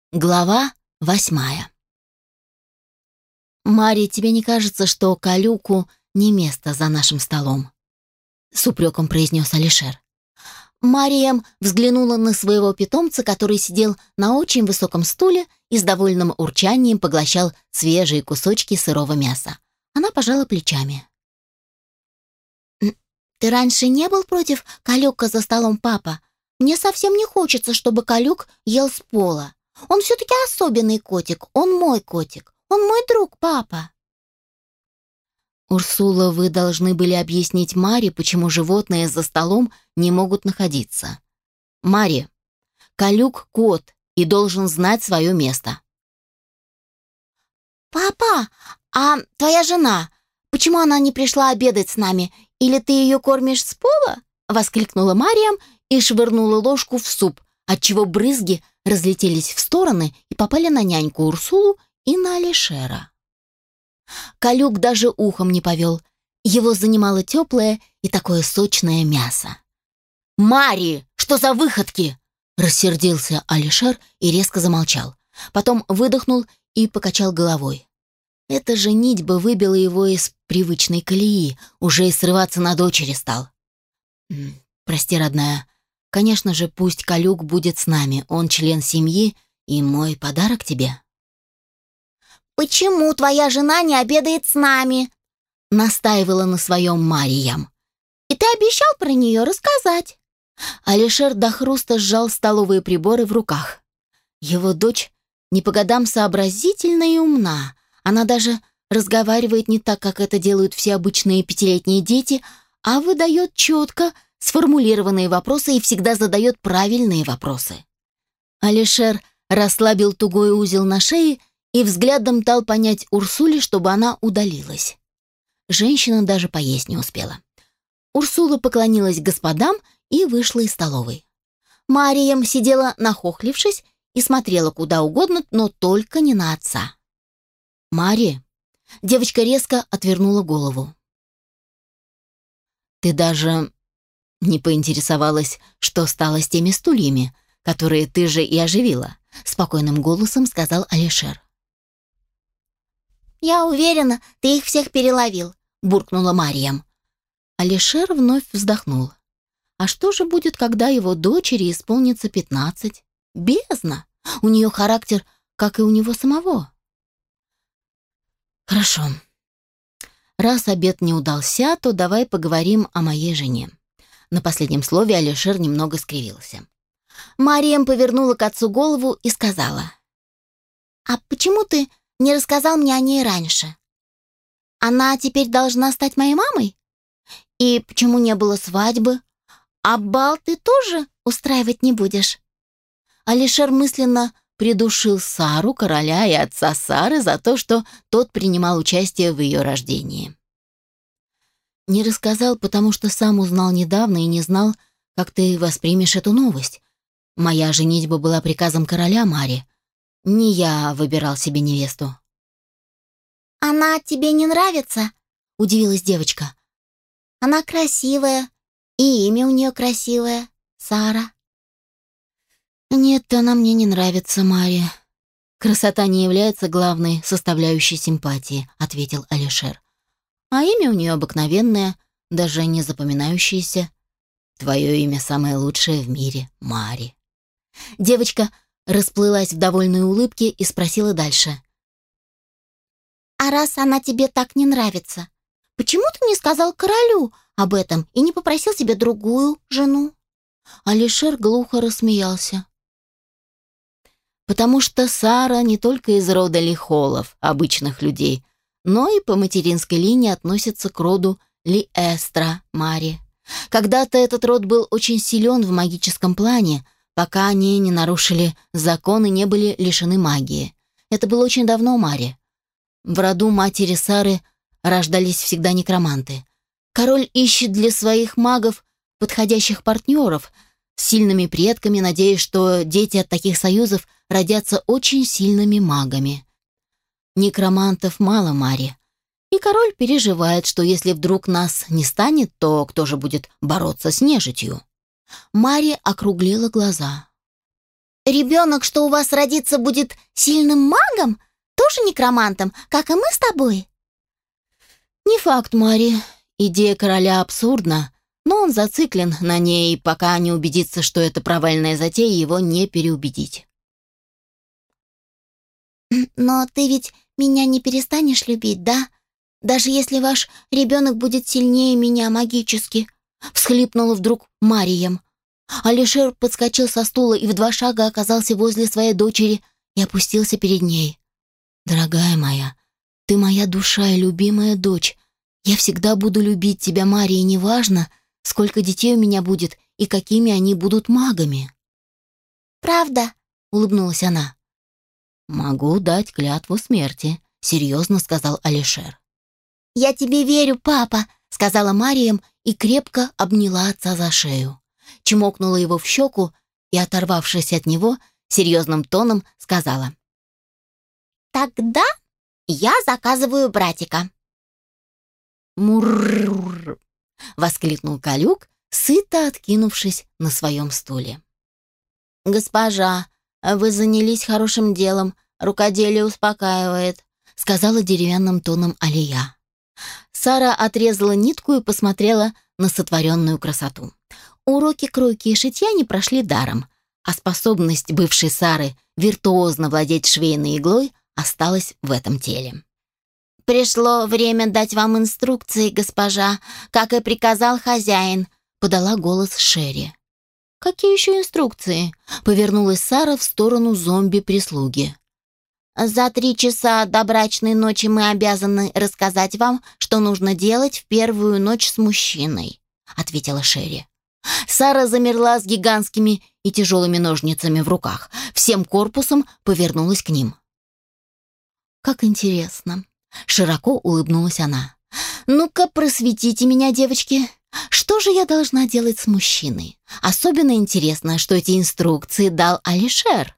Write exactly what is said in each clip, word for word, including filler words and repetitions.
Глава восьмая. «Мари, тебе не кажется, что Калюку не место за нашим столом?» С упреком произнес Алишер. Мариям взглянула на своего питомца, который сидел на очень высоком стуле и с довольным урчанием поглощал свежие кусочки сырого мяса. Она пожала плечами. «Ты раньше не был против Калюка за столом, папа? Мне совсем не хочется, чтобы Калюк ел с пола. Он все-таки особенный котик, он мой котик, он мой друг, папа». «Урсула, вы должны были объяснить Маре, почему животные за столом не могут находиться. Мари, Калюк — кот и должен знать свое место». «Папа, а твоя жена, почему она не пришла обедать с нами? Или ты ее кормишь с пола?» — воскликнула Мариам и швырнула ложку в суп, отчего брызги разлетелись в стороны и попали на няньку Урсулу и на Алишера. Калюк даже ухом не повел. Его занимало теплое и такое сочное мясо. «Мари, что за выходки?» — рассердился Алишер и резко замолчал. Потом выдохнул и покачал головой. Эта женитьба выбила его из привычной колеи, уже и срываться на дочери стал. «Прости, родная. Конечно же, пусть Калюк будет с нами, он член семьи и мой подарок тебе». «Почему твоя жена не обедает с нами?» — настаивала на своем Мариям. «И ты обещал про нее рассказать». Алишер до хруста сжал столовые приборы в руках. Его дочь не по годам сообразительна и умна. Она даже разговаривает не так, как это делают все обычные пятилетние дети, а выдает четко сформулированные вопросы и всегда задает правильные вопросы. Алишер расслабил тугой узел на шее и взглядом дал понять Урсуле, чтобы она удалилась. Женщина даже поесть не успела. Урсула поклонилась господам и вышла из столовой. Мариям сидела нахохлившись и смотрела куда угодно, но только не на отца. «Мари!» — девочка резко отвернула голову. «Ты даже не поинтересовалась, что стало с теми стульями, которые ты же и оживила», — спокойным голосом сказал Алишер. «Я уверена, ты их всех переловил», — буркнула Мариям. Алишер вновь вздохнул. А что же будет, когда его дочери исполнится пятнадцать? Бездна! У нее характер, как и у него самого. «Хорошо. Раз обед не удался, то давай поговорим о моей жене». На последнем слове Алишер немного скривился. Мариям повернула к отцу голову и сказала: «А почему ты не рассказал мне о ней раньше? Она теперь должна стать моей мамой? И почему не было свадьбы? А бал ты тоже устраивать не будешь?» Алишер мысленно придушил Сару, короля и отца Сары, за то, что тот принимал участие в ее рождении. «Не рассказал, потому что сам узнал недавно и не знал, как ты воспримешь эту новость. Моя женитьба была приказом короля, Мари. Не я выбирал себе невесту». «Она тебе не нравится?» — удивилась девочка. «Она красивая, и имя у нее красивое — Сара». «Нет, она мне не нравится, Мари. Красота не является главной составляющей симпатии», — ответил Алишер. «А имя у нее обыкновенное, даже не запоминающееся. Твое имя самое лучшее в мире, Мари». Девочка расплылась в довольной улыбке и спросила дальше: «А раз она тебе так не нравится, почему ты не сказал королю об этом и не попросил себе другую жену?» Алишер глухо рассмеялся. «Потому что Сара не только из рода Лихолов, обычных людей, но и по материнской линии относится к роду Лиэстра, Мари. Когда-то этот род был очень силен в магическом плане, пока они не нарушили закон и не были лишены магии. Это было очень давно, Мари. В роду матери Сары рождались всегда некроманты. Король ищет для своих магов подходящих партнеров с сильными предками, надеясь, что дети от таких союзов родятся очень сильными магами. Некромантов мало, Мари. И король переживает, что если вдруг нас не станет, то кто же будет бороться с нежитью?» Мари округлила глаза. ребенок, что у вас родится, будет сильным магом? Тоже некромантом, как и мы с тобой?» «Не факт, Мари. Идея короля абсурдна, но он зациклен на ней, и пока не убедится, что это провальная затея, его не переубедить». «Но ты ведь меня не перестанешь любить, да? Даже если ваш ребенок будет сильнее меня магически?» Всхлипнула вдруг Мариям. Алишер подскочил со стула и в два шага оказался возле своей дочери и опустился перед ней. «Дорогая моя, ты моя душа и любимая дочь. Я всегда буду любить тебя, Мария, неважно, сколько детей у меня будет и какими они будут магами». «Правда?» — улыбнулась она. «Могу дать клятву смерти», — серьезно сказал Алишер. «Я тебе верю, папа», — сказала Мариям и крепко обняла отца за шею. Чмокнула его в щеку и, оторвавшись от него, серьезным тоном сказала: «Тогда я заказываю братика». «Мурр!» — воскликнул Калюк, сыто откинувшись на своем стуле. «Госпожа, вы занялись хорошим делом, рукоделие успокаивает», — сказала деревянным тоном Алия. Сара отрезала нитку и посмотрела на сотворенную красоту. Уроки кройки и шитья не прошли даром, а способность бывшей Сары виртуозно владеть швейной иглой осталась в этом теле. «Пришло время дать вам инструкции, госпожа, как и приказал хозяин», — подала голос Шерри. «Какие еще инструкции?» — повернулась Сара в сторону зомби-прислуги. «За три часа до брачной ночи мы обязаны рассказать вам, что нужно делать в первую ночь с мужчиной», — ответила Шерри. Сара замерла с гигантскими и тяжелыми ножницами в руках, всем корпусом повернулась к ним. «Как интересно!» — широко улыбнулась она. «Ну-ка, просветите меня, девочки. Что же я должна делать с мужчиной? Особенно интересно, что эти инструкции дал Алишер».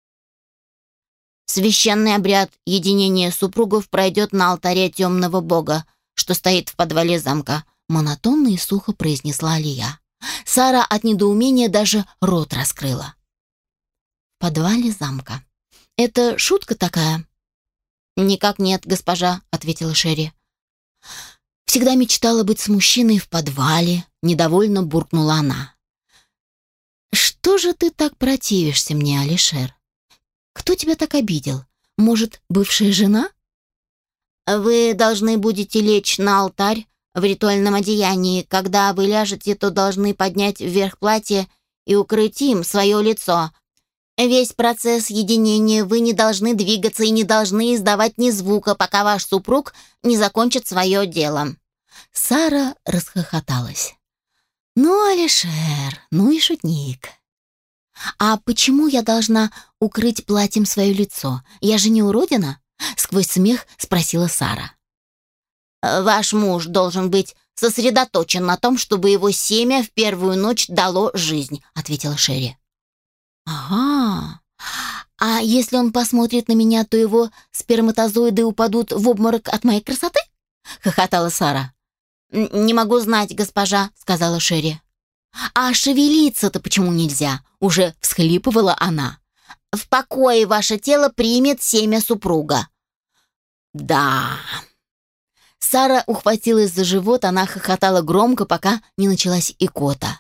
«Священный обряд единения супругов пройдет на алтаре темного бога, что стоит в подвале замка», — монотонно и сухо произнесла Алия. Сара от недоумения даже рот раскрыла. «В подвале замка. Это шутка такая?» «Никак нет, госпожа», — ответила Шерри. «Всегда мечтала быть с мужчиной в подвале», — недовольно буркнула она. «Что же ты так противишься мне, Алишер? Кто тебя так обидел? Может, бывшая жена?» «Вы должны будете лечь на алтарь в ритуальном одеянии. Когда вы ляжете, то должны поднять вверх платье и укрыть им свое лицо. Весь процесс единения вы не должны двигаться и не должны издавать ни звука, пока ваш супруг не закончит свое дело». Сара расхохоталась. «Ну, Алишер, ну и шутник. А почему я должна укрыть платьем свое лицо? Я же не уродина?» — сквозь смех спросила Сара. «Ваш муж должен быть сосредоточен на том, чтобы его семя в первую ночь дало жизнь», — ответила Шерри. «Ага. А если он посмотрит на меня, то его сперматозоиды упадут в обморок от моей красоты?» — хохотала Сара. «Не могу знать, госпожа», — сказала Шерри. «А шевелиться-то почему нельзя?» — уже всхлипывала она. «В покое ваше тело примет семя супруга». «Да». Сара ухватилась за живот, она хохотала громко, пока не началась икота.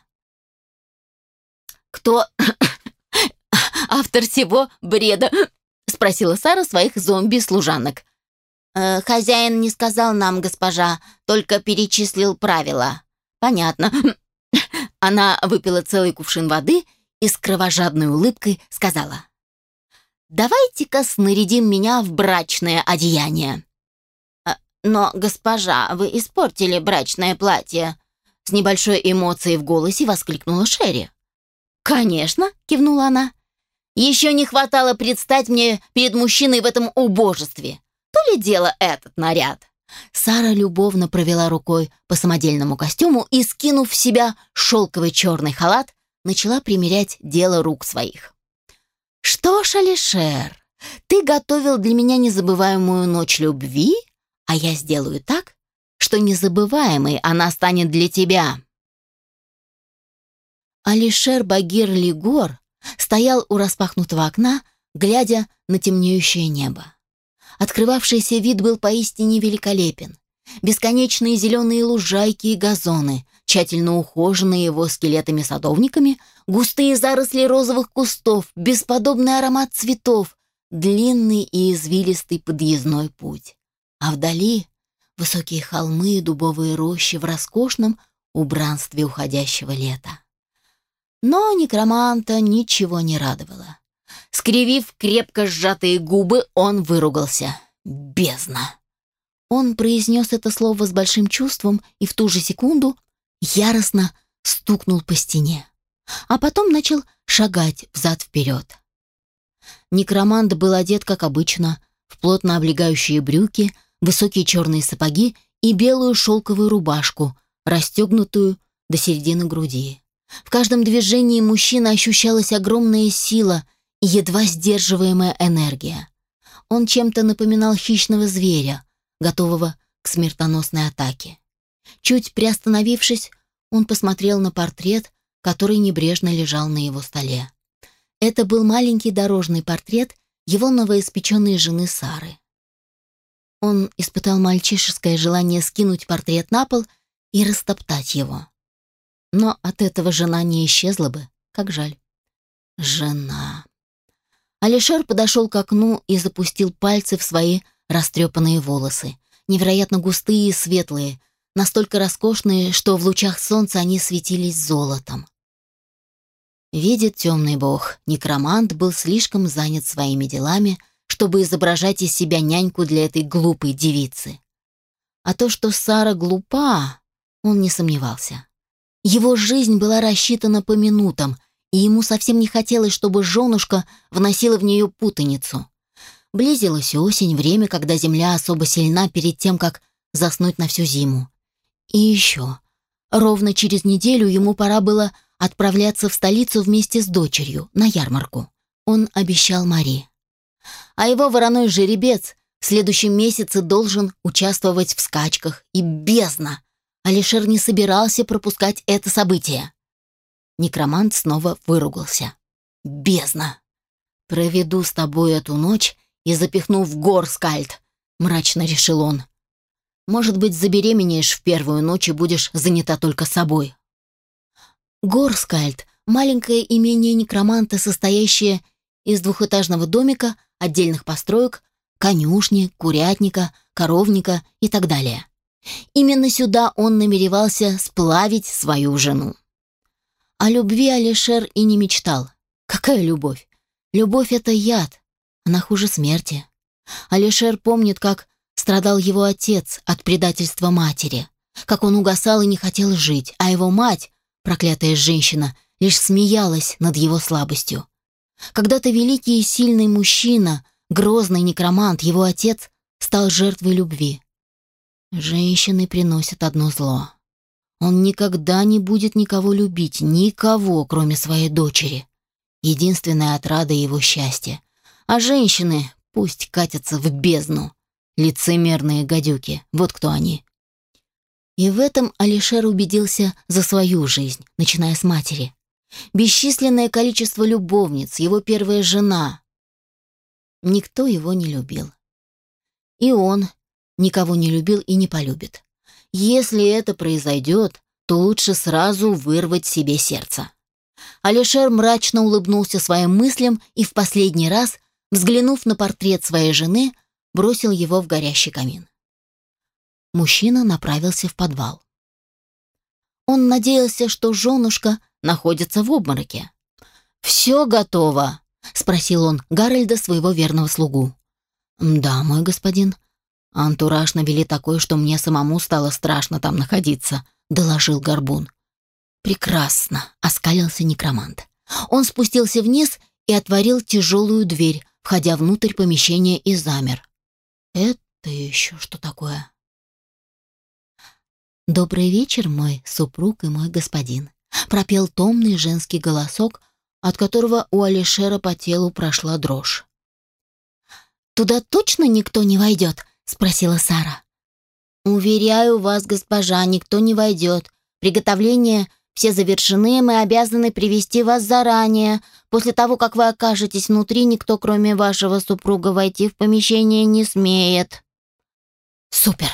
«Кто автор всего бреда?» — спросила Сара своих зомби-служанок. «Э, «Хозяин не сказал нам, госпожа, только перечислил правила». «Понятно». Она выпила целый кувшин воды и с кровожадной улыбкой сказала: «Давайте-ка снарядим меня в брачное одеяние». «Но, госпожа, вы испортили брачное платье», — с небольшой эмоцией в голосе воскликнула Шерри. «Конечно», — кивнула она. «Еще не хватало предстать мне перед мужчиной в этом убожестве. То ли дело этот наряд». Сара любовно провела рукой по самодельному костюму и, скинув в себя шелковый черный халат, начала примерять дело рук своих. «Что ж, Алишер, ты готовил для меня незабываемую ночь любви, а я сделаю так, что незабываемой она станет для тебя». Алишер Багир Лигор стоял у распахнутого окна, глядя на темнеющее небо. Открывавшийся вид был поистине великолепен. Бесконечные зеленые лужайки и газоны, тщательно ухоженные его скелетами-садовниками, густые заросли розовых кустов, бесподобный аромат цветов, длинный и извилистый подъездной путь. А вдали высокие холмы и дубовые рощи в роскошном убранстве уходящего лета. Но некроманта ничего не радовало. Скривив крепко сжатые губы, он выругался. «Бездна!» Он произнес это слово с большим чувством и в ту же секунду яростно стукнул по стене, а потом начал шагать взад-вперед. Некромант был одет, как обычно, в плотно облегающие брюки, высокие черные сапоги и белую шелковую рубашку, расстегнутую до середины груди. В каждом движении мужчины ощущалась огромная сила и едва сдерживаемая энергия. Он чем-то напоминал хищного зверя, готового к смертоносной атаке. Чуть приостановившись, он посмотрел на портрет, который небрежно лежал на его столе. Это был маленький дорожный портрет его новоиспеченной жены Сары. Он испытал мальчишеское желание скинуть портрет на пол и растоптать его. Но от этого жена не исчезла бы, как жаль. Жена. Алишер подошел к окну и запустил пальцы в свои растрепанные волосы, невероятно густые и светлые, настолько роскошные, что в лучах солнца они светились золотом. Видит темный бог, некромант был слишком занят своими делами, чтобы изображать из себя няньку для этой глупой девицы. А то, что Сара глупа, он не сомневался. Его жизнь была рассчитана по минутам, и ему совсем не хотелось, чтобы женушка вносила в нее путаницу. Близилась осень, время, когда земля особо сильна перед тем, как заснуть на всю зиму. И еще, ровно через неделю ему пора было отправляться в столицу вместе с дочерью на ярмарку. Он обещал Мари. А его вороной жеребец в следующем месяце должен участвовать в скачках. И бездна! Алишер не собирался пропускать это событие. Некромант снова выругался. «Бездна! Проведу с тобой эту ночь и запихну в горскальд», — мрачно решил он. «Может быть, забеременеешь в первую ночь и будешь занята только собой». Горскальд — маленькое имение некроманта, состоящее из двухэтажного домика, отдельных построек, конюшни, курятника, коровника и так далее. Именно сюда он намеревался сплавить свою жену. О любви Алишер и не мечтал. Какая любовь? Любовь — это яд. Она хуже смерти. Алишер помнит, как страдал его отец от предательства матери, как он угасал и не хотел жить, а его мать, проклятая женщина, лишь смеялась над его слабостью. Когда-то великий и сильный мужчина, грозный некромант, его отец, стал жертвой любви. Женщины приносят одно зло. Он никогда не будет никого любить, никого, кроме своей дочери. Единственная отрада его счастья. А женщины пусть катятся в бездну. Лицемерные гадюки, вот кто они. И в этом Алишер убедился за свою жизнь, начиная с матери. Бесчисленное количество любовниц, его первая жена. Никто его не любил. И он никого не любил и не полюбит. Если это произойдет, то лучше сразу вырвать себе сердце. Алишер мрачно улыбнулся своим мыслям и в последний раз, взглянув на портрет своей жены, бросил его в горящий камин. Мужчина направился в подвал. Он надеялся, что женушка находится в обмороке. «Все готово?» — спросил он Гарольда, своего верного слугу. «Да, мой господин. Антураж навели такой, что мне самому стало страшно там находиться», — доложил Горбун. «Прекрасно», — оскалился некромант. Он спустился вниз и отворил тяжелую дверь, входя внутрь помещения, и замер. «Это еще что такое?» «Добрый вечер, мой супруг и мой господин», — пропел томный женский голосок, от которого у Алишера по телу прошла дрожь. «Туда точно никто не войдет?» — спросила Сара. «Уверяю вас, госпожа, никто не войдет. Приготовления все завершены, мы обязаны привести вас заранее», После того, как вы окажетесь внутри, никто, кроме вашего супруга, войти в помещение не смеет». «Супер!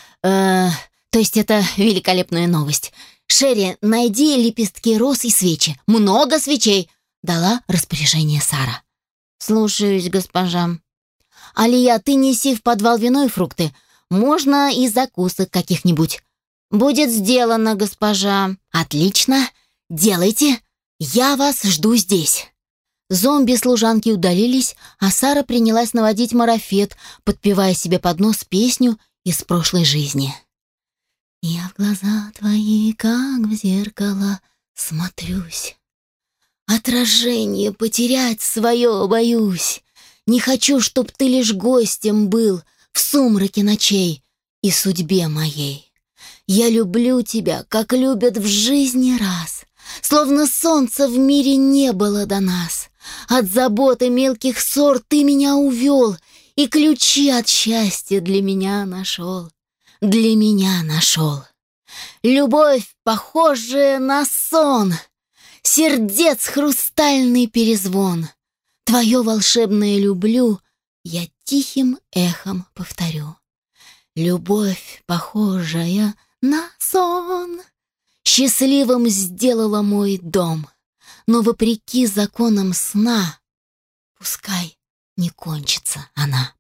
Э, то есть это великолепная новость. Шерри, найди лепестки роз и свечи. Много свечей!» — дала распоряжение Сара. «Слушаюсь, госпожа». «Алия, ты неси в подвал вино и фрукты. Можно и закусок каких-нибудь». «Будет сделано, госпожа». «Отлично. Делайте. Я вас жду здесь». Зомби-служанки удалились, а Сара принялась наводить марафет, подпевая себе под нос песню из прошлой жизни. «Я в глаза твои, как в зеркало, смотрюсь. Отражение потерять свое боюсь. Не хочу, чтоб ты лишь гостем был в сумраке ночей и судьбе моей. Я люблю тебя, как любят в жизни раз, словно солнца в мире не было до нас. От заботы мелких ссор ты меня увел и ключи от счастья для меня нашел, для меня нашел. Любовь, похожая на сон, сердец хрустальный перезвон. Твое волшебное люблю я тихим эхом повторю. Любовь, похожая на сон, счастливым сделала мой дом, но вопреки законам сна пускай не кончится она.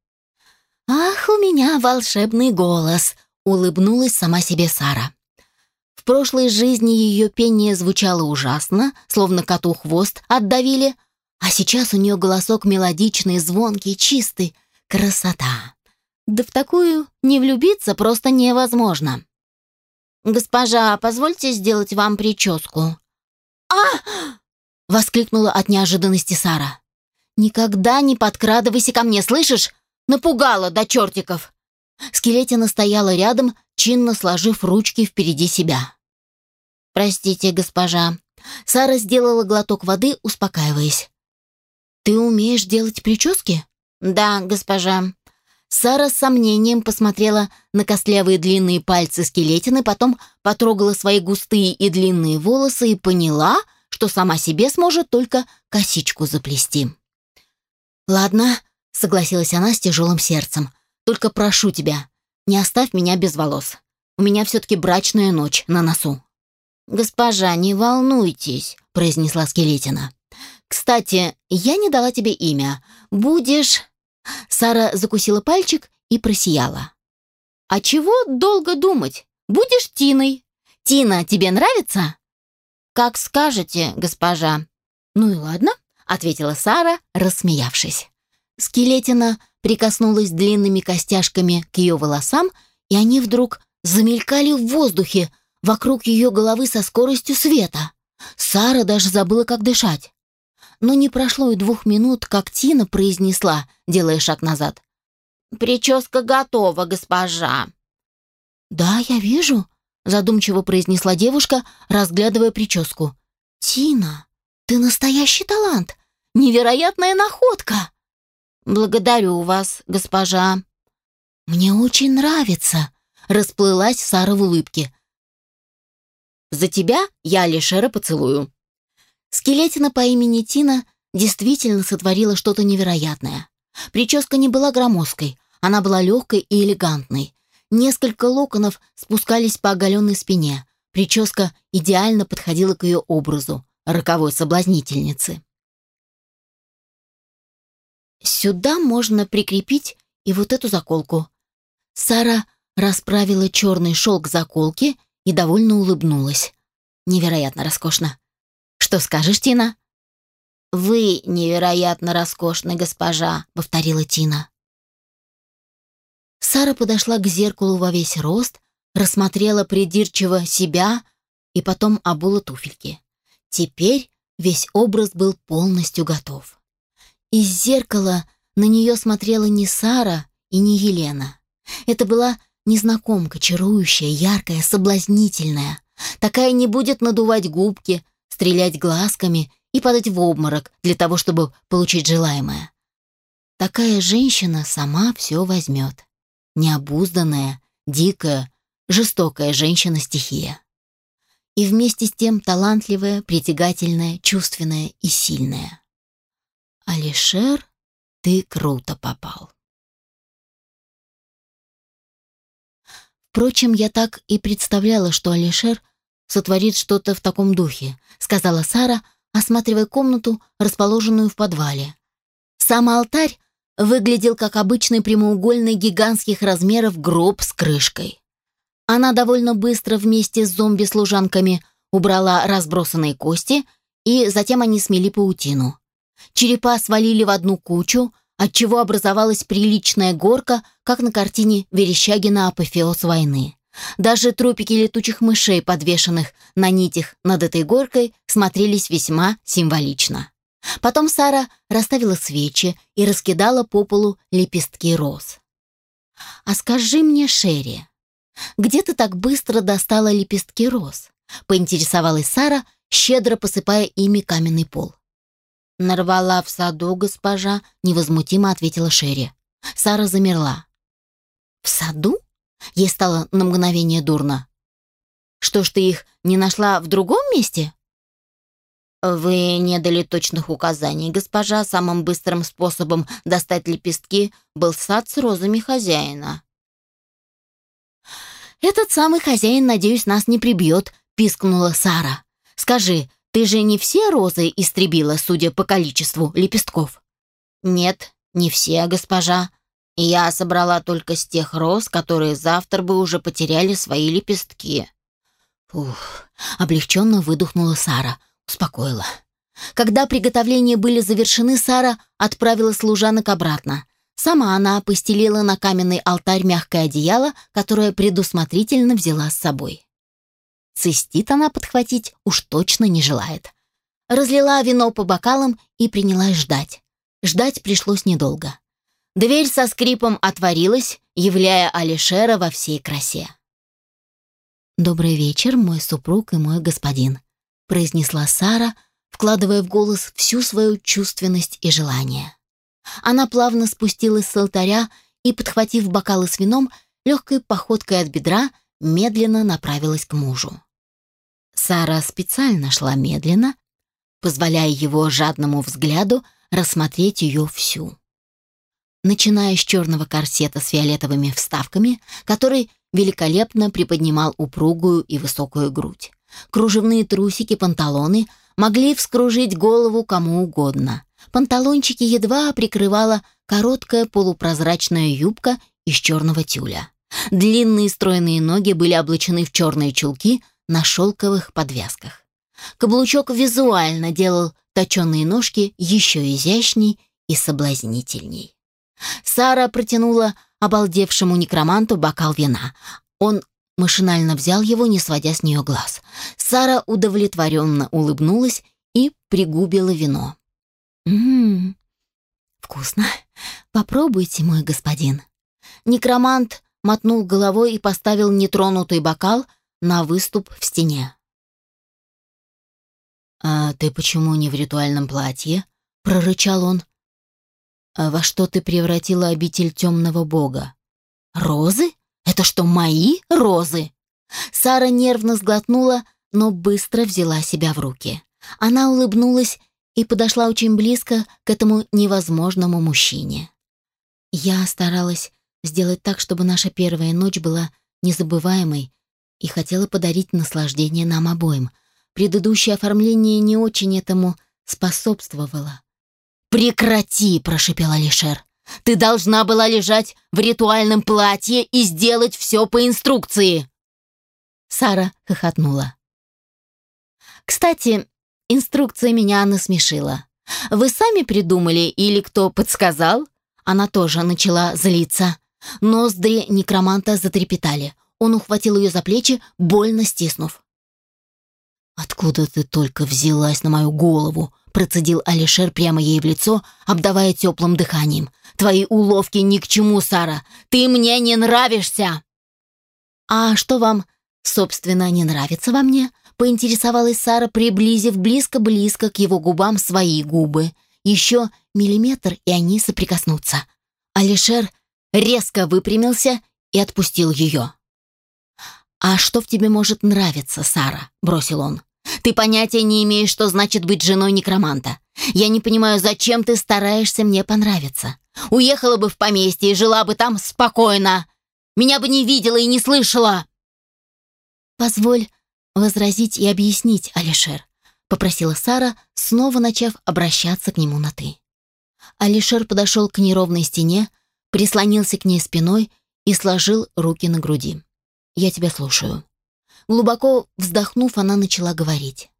«Ах, у меня волшебный голос!» — улыбнулась сама себе Сара. В прошлой жизни ее пение звучало ужасно, словно коту хвост отдавили, а сейчас у нее голосок мелодичный, звонкий, чистый. Красота! Да в такую не влюбиться просто невозможно. «Госпожа, позвольте сделать вам прическу». «А!» — воскликнула от неожиданности Сара. «Никогда не подкрадывайся ко мне, слышишь? Напугала до чертиков!» Скелетина стояла рядом, чинно сложив ручки впереди себя. «Простите, госпожа». Сара сделала глоток воды, успокаиваясь. «Ты умеешь делать прически?» «Да, госпожа». Сара с сомнением посмотрела на костлявые длинные пальцы скелетины, потом потрогала свои густые и длинные волосы и поняла, что сама себе сможет только косичку заплести. «Ладно», — согласилась она с тяжелым сердцем, — «только прошу тебя, не оставь меня без волос. У меня все-таки брачная ночь на носу». «Госпожа, не волнуйтесь», — произнесла скелетина. «Кстати, я не дала тебе имя. Будешь...» Сара закусила пальчик и просияла. «А чего долго думать? Будешь Тиной. Тина тебе нравится?» «Как скажете, госпожа». «Ну и ладно», — ответила Сара, рассмеявшись. Скелетина прикоснулась длинными костяшками к ее волосам, и они вдруг замелькали в воздухе вокруг ее головы со скоростью света. Сара даже забыла, как дышать. Но не прошло и двух минут, как Тина произнесла, делая шаг назад: «Прическа готова, госпожа». «Да, я вижу», — задумчиво произнесла девушка, разглядывая прическу. «Тина, ты настоящий талант! Невероятная находка!» «Благодарю вас, госпожа». «Мне очень нравится», — расплылась Сара в улыбке. «За тебя я Алишера поцелую». Скелетина по имени Тина действительно сотворила что-то невероятное. Прическа не была громоздкой, она была легкой и элегантной. Несколько локонов спускались по оголенной спине. Прическа идеально подходила к ее образу роковой соблазнительницы. Сюда можно прикрепить и вот эту заколку. Сара расправила черный шелк заколки и довольно улыбнулась. Невероятно роскошно. «Что скажешь, Тина?» «Вы невероятно роскошны, госпожа», — повторила Тина. Сара подошла к зеркалу во весь рост, рассмотрела придирчиво себя и потом обула туфельки. Теперь весь образ был полностью готов. Из зеркала на нее смотрела не Сара и не Елена. Это была незнакомка, чарующая, яркая, соблазнительная. Такая не будет надувать губки, стрелять глазками и падать в обморок для того, чтобы получить желаемое. Такая женщина сама все возьмет. Необузданная, дикая, жестокая женщина-стихия. И вместе с тем талантливая, притягательная, чувственная и сильная. Алишер, ты круто попал. Впрочем, я так и представляла, что Алишер сотворит что-то в таком духе, сказала Сара, осматривая комнату, расположенную в подвале. Сам алтарь выглядел как обычный прямоугольный гигантских размеров гроб с крышкой. Она довольно быстро вместе с зомби-служанками убрала разбросанные кости, и затем они смели паутину. Черепа свалили в одну кучу, отчего образовалась приличная горка, как на картине Верещагина «Апофеоз войны». Даже трупики летучих мышей, подвешенных на нитях над этой горкой, смотрелись весьма символично. Потом Сара расставила свечи и раскидала по полу лепестки роз. «А скажи мне, Шерри, где ты так быстро достала лепестки роз?» — поинтересовалась Сара, щедро посыпая ими каменный пол. «Нарвала в саду, госпожа», — невозмутимо ответила Шерри. Сара замерла. «В саду?» — ей стало на мгновение дурно. «Что ж, ты их не нашла в другом месте?» «Вы не дали точных указаний, госпожа. Самым быстрым способом достать лепестки был сад с розами хозяина». «Этот самый хозяин, надеюсь, нас не прибьет», — пискнула Сара. «Скажи, ты же не все розы истребила, судя по количеству лепестков?» «Нет, не все, госпожа. Я собрала только с тех роз, которые завтра бы уже потеряли свои лепестки». «Ух», — облегченно выдохнула Сара, успокоила. Когда приготовления были завершены, Сара отправила служанок обратно. Сама она постелила на каменный алтарь мягкое одеяло, которое предусмотрительно взяла с собой. Цистит она подхватить уж точно не желает. Разлила вино по бокалам и принялась ждать. Ждать пришлось недолго. Дверь со скрипом отворилась, являя Алишера во всей красе. «Добрый вечер, мой супруг и мой господин», — произнесла Сара, вкладывая в голос всю свою чувственность и желание. Она плавно спустилась с алтаря и, подхватив бокалы с вином, легкой походкой от бедра медленно направилась к мужу. Сара специально шла медленно, позволяя его жадному взгляду рассмотреть ее всю. Начиная с черного корсета с фиолетовыми вставками, который великолепно приподнимал упругую и высокую грудь. Кружевные трусики, панталоны могли вскружить голову кому угодно. Панталончики едва прикрывала короткая полупрозрачная юбка из черного тюля. Длинные стройные ноги были облачены в черные чулки на шелковых подвязках. Каблучок визуально делал точеные ножки еще изящней и соблазнительней. Сара протянула обалдевшему некроманту бокал вина. Он машинально взял его, не сводя с нее глаз. Сара удовлетворенно улыбнулась и пригубила вино. «Ммм, вкусно. Попробуйте, мой господин». Некромант мотнул головой и поставил нетронутый бокал на выступ в стене. «А ты почему не в ритуальном платье?» — прорычал он. «А во что ты превратила обитель темного бога? Розы? Это что, мои розы?» Сара нервно сглотнула, но быстро взяла себя в руки. Она улыбнулась и подошла очень близко к этому невозможному мужчине. «Я старалась сделать так, чтобы наша первая ночь была незабываемой, и хотела подарить наслаждение нам обоим. Предыдущее оформление не очень этому способствовало». «Прекрати!» — прошипел Алишер. «Ты должна была лежать в ритуальном платье и сделать все по инструкции!» Сара хохотнула. «Кстати, инструкция меня насмешила. Вы сами придумали или кто подсказал?» Она тоже начала злиться. Ноздри некроманта затрепетали. Он ухватил ее за плечи, больно стиснув. «Откуда ты только взялась на мою голову?» процедил Алишер прямо ей в лицо, обдавая теплым дыханием. «Твои уловки ни к чему, Сара! Ты мне не нравишься!» «А что вам, собственно, не нравится во мне?» поинтересовалась Сара, приблизив близко-близко к его губам свои губы. Еще миллиметр, и они соприкоснутся. Алишер резко выпрямился и отпустил ее. «А что в тебе может нравиться, Сара?» — бросил он. «Ты понятия не имеешь, что значит быть женой некроманта. Я не понимаю, зачем ты стараешься мне понравиться. Уехала бы в поместье и жила бы там спокойно. Меня бы не видела и не слышала. Позволь возразить и объяснить, Алишер, попросила Сара, снова начав обращаться к нему на «ты». Алишер подошел к неровной стене, прислонился к ней спиной и сложил руки на груди. «Я тебя слушаю». Глубоко вздохнув, она начала говорить.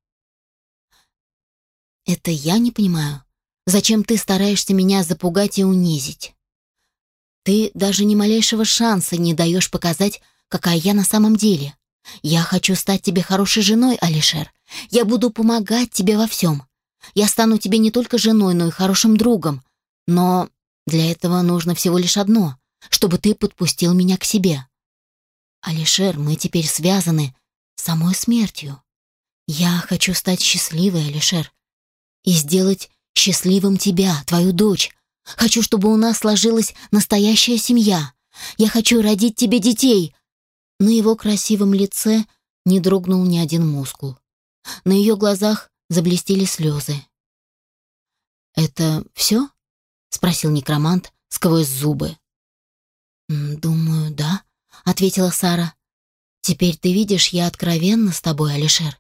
«Это я не понимаю. Зачем ты стараешься меня запугать и унизить? Ты даже ни малейшего шанса не даешь показать, какая я на самом деле. Я хочу стать тебе хорошей женой, Алишер. Я буду помогать тебе во всем. Я стану тебе не только женой, но и хорошим другом. Но для этого нужно всего лишь одно, чтобы ты подпустил меня к себе. Алишер, мы теперь связаны самой смертью. Я хочу стать счастливой, Алишер, и сделать счастливым тебя, твою дочь. Хочу, чтобы у нас сложилась настоящая семья. Я хочу родить тебе детей». На его красивом лице не дрогнул ни один мускул. На ее глазах заблестели слезы. «Это все?» — спросил некромант сквозь зубы. «Думаю, да», — ответила Сара. «Теперь ты видишь, я откровенна с тобой, Алишер.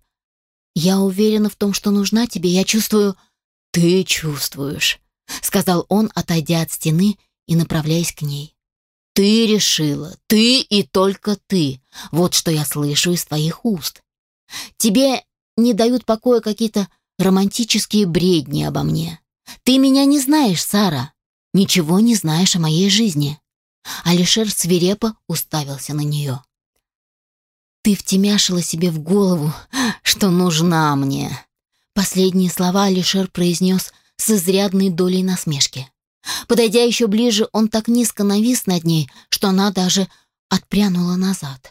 Я уверена в том, что нужна тебе. Я чувствую...» «Ты чувствуешь», — сказал он, отойдя от стены и направляясь к ней. «Ты решила, ты и только ты. Вот что я слышу из твоих уст. Тебе не дают покоя какие-то романтические бредни обо мне. Ты меня не знаешь, Сара. Ничего не знаешь о моей жизни». Алишер свирепо уставился на нее. «Ты втемяшила себе в голову, что нужна мне». Последние слова Алишер произнес с изрядной долей насмешки. Подойдя еще ближе, он так низко навис над ней, что она даже отпрянула назад.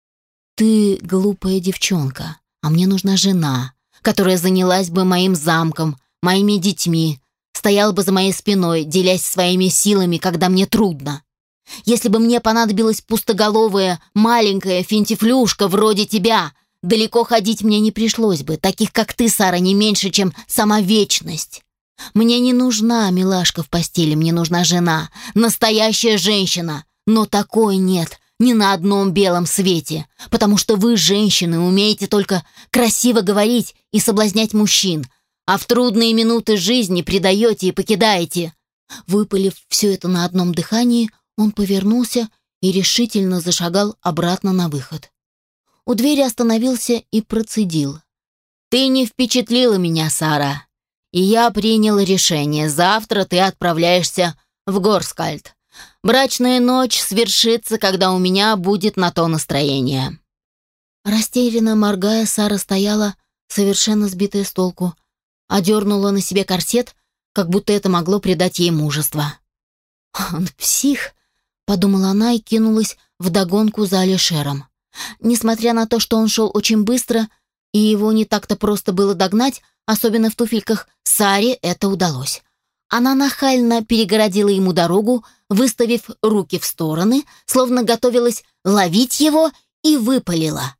«Ты глупая девчонка, а мне нужна жена, которая занялась бы моим замком, моими детьми, стояла бы за моей спиной, делясь своими силами, когда мне трудно. Если бы мне понадобилась пустоголовая, маленькая финтифлюшка вроде тебя, далеко ходить мне не пришлось бы, таких как ты, Сара, не меньше, чем сама вечность. Мне не нужна милашка в постели, мне нужна жена, настоящая женщина, но такой нет ни на одном белом свете, потому что вы, женщины, умеете только красиво говорить и соблазнять мужчин, а в трудные минуты жизни предаете и покидаете». Выпалив все это на одном дыхании, он повернулся и решительно зашагал обратно на выход. У двери остановился и процедил. «Ты не впечатлила меня, Сара. И я принял решение. Завтра ты отправляешься в Горскальд. Брачная ночь свершится, когда у меня будет на то настроение». Растерянно моргая, Сара стояла, совершенно сбитая с толку, одернула на себе корсет, как будто это могло придать ей мужество. «Он псих», — подумала она и кинулась вдогонку за Алишером. Несмотря на то, что он шел очень быстро, и его не так-то просто было догнать, особенно в туфельках, Саре это удалось. Она нахально перегородила ему дорогу, выставив руки в стороны, словно готовилась ловить его, и выпалила.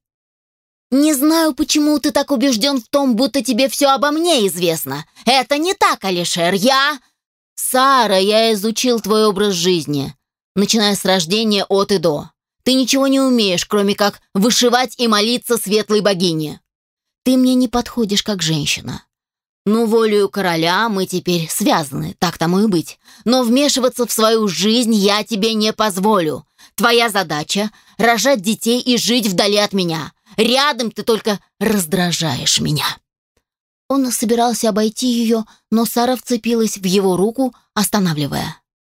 «Не знаю, почему ты так убежден в том, будто тебе все обо мне известно. Это не так, Алишер, я...» «Сара, я изучил твой образ жизни, начиная с рождения от и до. Ты ничего не умеешь, кроме как вышивать и молиться светлой богине. Ты мне не подходишь как женщина. Ну, волею короля мы теперь связаны, так тому и быть. Но вмешиваться в свою жизнь я тебе не позволю. Твоя задача — рожать детей и жить вдали от меня. Рядом ты только раздражаешь меня». Он собирался обойти ее, но Сара вцепилась в его руку, останавливая.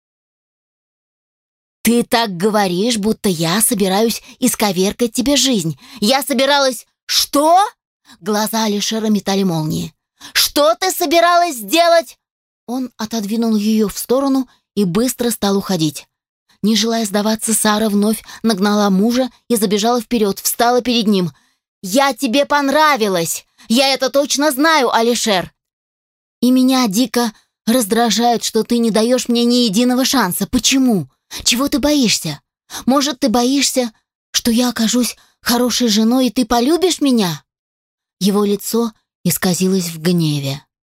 «Ты так говоришь, будто я собираюсь исковеркать тебе жизнь. Я собиралась...» «Что?» Глаза Алишера метали молнии. «Что ты собиралась сделать?» Он отодвинул ее в сторону и быстро стал уходить. Не желая сдаваться, Сара вновь нагнала мужа и забежала вперед, встала перед ним. «Я тебе понравилась! Я это точно знаю, Алишер! И меня дико раздражает, что ты не даешь мне ни единого шанса. Почему? Чего ты боишься? Может, ты боишься, что я окажусь хорошей женой, и ты полюбишь меня?» Его лицо исказилось в гневе.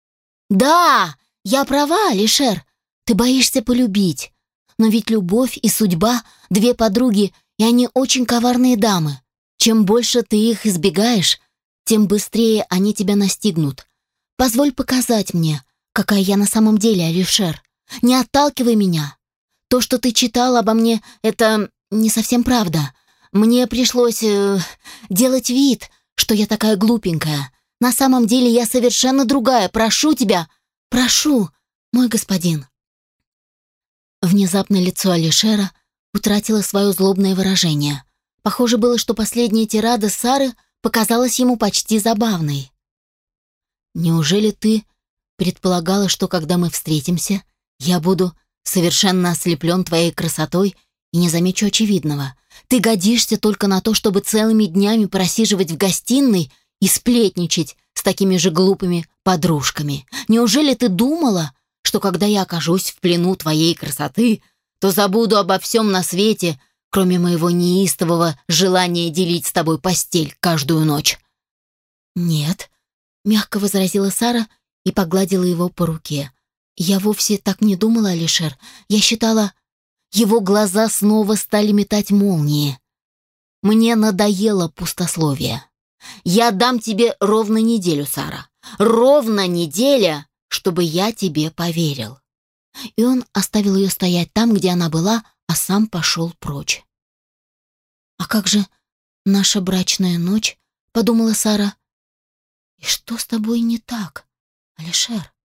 Да, я права, Алишер. Ты боишься полюбить. Но ведь любовь и судьба — две подруги, и они очень коварные дамы. Чем больше ты их избегаешь, тем быстрее они тебя настигнут. Позволь показать мне, какая я на самом деле, Алишер. Не отталкивай меня. То, что ты читал обо мне, это не совсем правда. Мне пришлось э, делать вид, что я такая глупенькая. На самом деле я совершенно другая. Прошу тебя, прошу, мой господин». Внезапно лицо Алишера утратило свое злобное выражение. Похоже было, что последняя тирада Сары показалась ему почти забавной. «Неужели ты предполагала, что когда мы встретимся, я буду совершенно ослеплен твоей красотой и не замечу очевидного? Ты годишься только на то, чтобы целыми днями просиживать в гостиной и сплетничать с такими же глупыми подружками. Неужели ты думала, что когда я окажусь в плену твоей красоты, то забуду обо всем на свете, кроме моего неистового желания делить с тобой постель каждую ночь?» «Нет», — мягко возразила Сара и погладила его по руке. «Я вовсе так не думала, Алишер. Я считала...» Его глаза снова стали метать молнии. «Мне надоело пустословие. Я дам тебе ровно неделю, Сара. Ровно неделя, чтобы я тебе поверил». И он оставил ее стоять там, где она была, а сам пошел прочь. «А как же наша брачная ночь?» — подумала Сара. «И что с тобой не так, Алишер?»